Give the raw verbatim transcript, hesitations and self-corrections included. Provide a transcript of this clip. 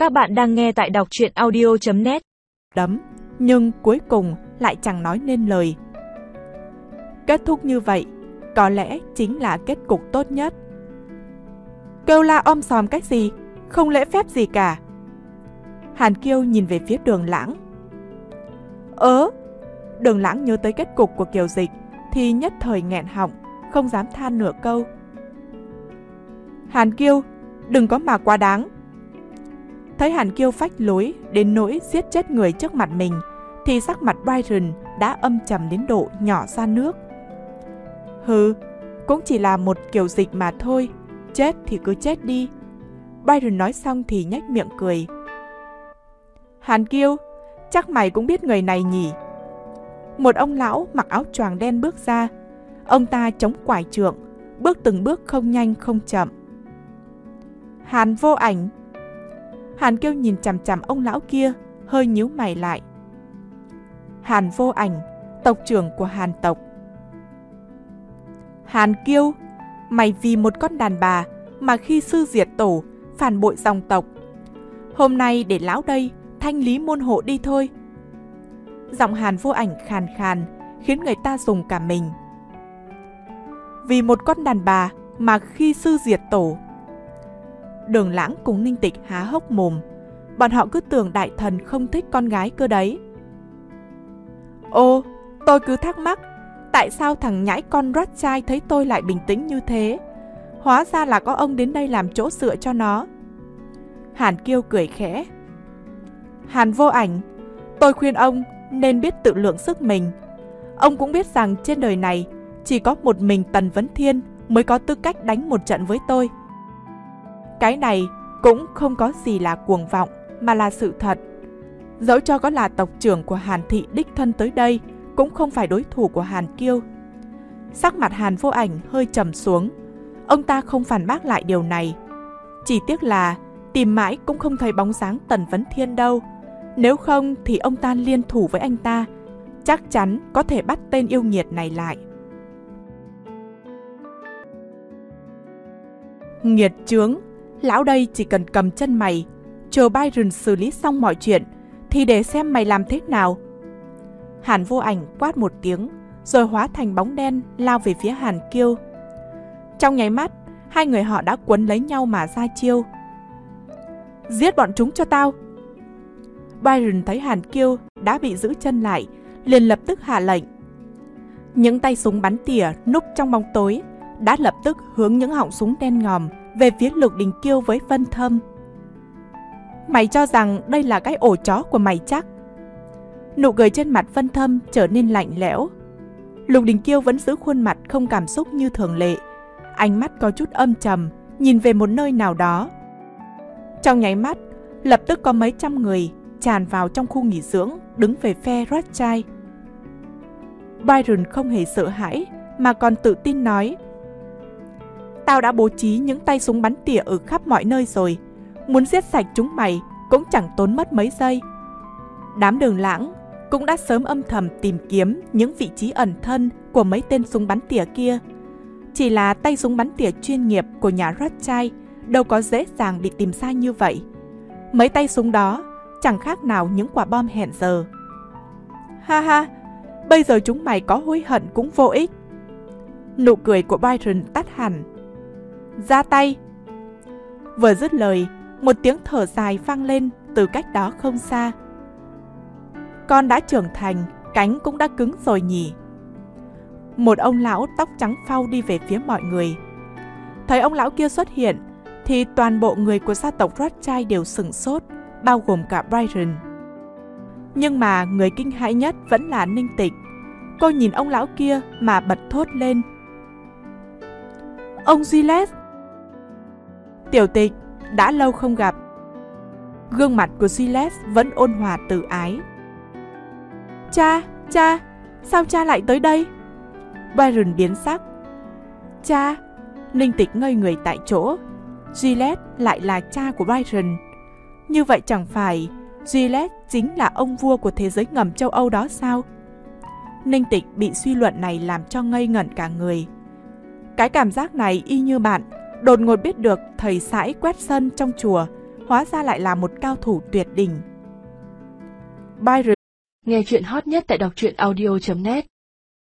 Các bạn đang nghe tại đọc truyện audio chấm net. Đấm, nhưng cuối cùng lại chẳng nói nên lời. Kết thúc như vậy, có lẽ chính là kết cục tốt nhất. Kêu la om sòm cách gì, không lễ phép gì cả. Hàn Kiêu nhìn về phía Đường Lãng. Ớ, Đường Lãng nhớ tới kết cục của Kiều Dịch thì nhất thời nghẹn họng, không dám than nửa câu. Hàn Kiêu, đừng có mà quá đáng. Thấy Hàn Kiêu phách lối đến nỗi giết chết người trước mặt mình, thì sắc mặt Byron đã âm trầm đến độ nhỏ ra nước. Hừ, cũng chỉ là một Kiều Dịch mà thôi, chết thì cứ chết đi. Byron nói xong thì nhếch miệng cười. Hàn Kiêu, chắc mày cũng biết người này nhỉ? Một ông lão mặc áo choàng đen bước ra. Ông ta chống quải trượng, bước từng bước không nhanh không chậm. Hàn Vô Ảnh. Hàn Kiêu nhìn chằm chằm ông lão kia, hơi nhíu mày lại. Hàn Vô Ảnh, tộc trưởng của Hàn tộc. Hàn Kiêu, mày vì một con đàn bà mà khi sư diệt tổ, phản bội dòng tộc. Hôm nay để lão đây thanh lý môn hộ đi thôi. Giọng Hàn Vô Ảnh khàn khàn, khiến người ta rùng cả mình. Vì một con đàn bà mà khi sư diệt tổ. Đường Lãng cùng Ninh Tịch há hốc mồm. Bọn họ cứ tưởng đại thần không thích con gái cơ đấy. Ô, tôi cứ thắc mắc, tại sao thằng nhãi con Rothschild thấy tôi lại bình tĩnh như thế? Hóa ra là có ông đến đây làm chỗ dựa cho nó. Hàn Kiêu cười khẽ. Hàn Vô Ảnh, tôi khuyên ông nên biết tự lượng sức mình. Ông cũng biết rằng trên đời này chỉ có một mình Tần Vấn Thiên mới có tư cách đánh một trận với tôi. Cái này cũng không có gì là cuồng vọng, mà là sự thật. Dẫu cho có là tộc trưởng của Hàn thị đích thân tới đây, cũng không phải đối thủ của Hàn Kiêu. Sắc mặt Hàn Vô Ảnh hơi trầm xuống. Ông ta không phản bác lại điều này. Chỉ tiếc là tìm mãi cũng không thấy bóng dáng Tần Vấn Thiên đâu. Nếu không thì ông ta liên thủ với anh ta, chắc chắn có thể bắt tên yêu nghiệt này lại. Nghiệt chướng, lão đây chỉ cần cầm chân mày, chờ Byron xử lý xong mọi chuyện, thì để xem mày làm thế nào. Hàn Vô Ảnh quát một tiếng, rồi hóa thành bóng đen lao về phía Hàn Kiêu. Trong nháy mắt, hai người họ đã quấn lấy nhau mà ra chiêu. Giết bọn chúng cho tao! Byron thấy Hàn Kiêu đã bị giữ chân lại, liền lập tức hạ lệnh. Những tay súng bắn tỉa núp trong bóng tối đã lập tức hướng những họng súng đen ngòm về phía Lục Đình Kiêu với Vân Thâm. Mày cho rằng đây là cái ổ chó của mày chắc? Nụ cười trên mặt Vân Thâm trở nên lạnh lẽo. Lục Đình Kiêu vẫn giữ khuôn mặt không cảm xúc như thường lệ, ánh mắt có chút âm trầm, nhìn về một nơi nào đó. Trong nháy mắt, lập tức có mấy trăm người tràn vào trong khu nghỉ dưỡng, đứng về phe Rothschild. Byron không hề sợ hãi, mà còn tự tin nói: Tao đã bố trí những tay súng bắn tỉa ở khắp mọi nơi rồi, muốn giết sạch chúng mày cũng chẳng tốn mất mấy giây. Đám Đường Lãng cũng đã sớm âm thầm tìm kiếm những vị trí ẩn thân của mấy tên súng bắn tỉa kia. Chỉ là tay súng bắn tỉa chuyên nghiệp của nhà Rothschild đâu có dễ dàng bị tìm ra như vậy. Mấy tay súng đó chẳng khác nào những quả bom hẹn giờ. Ha ha, bây giờ chúng mày có hối hận cũng vô ích. Nụ cười của Byron tắt hẳn. Ra tay! Vừa dứt lời, một tiếng thở dài vang lên từ cách đó không xa. Con đã trưởng thành, cánh cũng đã cứng rồi nhỉ? Một ông lão tóc trắng phau đi về phía mọi người. Thấy ông lão kia xuất hiện, thì toàn bộ người của gia tộc Rothschild đều sửng sốt, bao gồm cả Byron. Nhưng mà người kinh hãi nhất vẫn là Ninh Tịch. Cô nhìn ông lão kia mà bật thốt lên. Ông Giles! Tiểu Tịch, đã lâu không gặp. Gương mặt của Giles vẫn ôn hòa từ ái. Cha, cha, sao cha lại tới đây? Byron biến sắc. Cha! Ninh Tịch ngây người tại chỗ. Giles lại là cha của Byron. Như vậy chẳng phải Giles chính là ông vua của thế giới ngầm châu Âu đó sao? Ninh Tịch bị suy luận này làm cho ngây ngẩn cả người. Cái cảm giác này y như bạn đột ngột biết được thầy sãi quét sân trong chùa hóa ra lại là một cao thủ tuyệt đỉnh. Byron Nghe chuyện hot nhất tại đọc truyện audio chấm net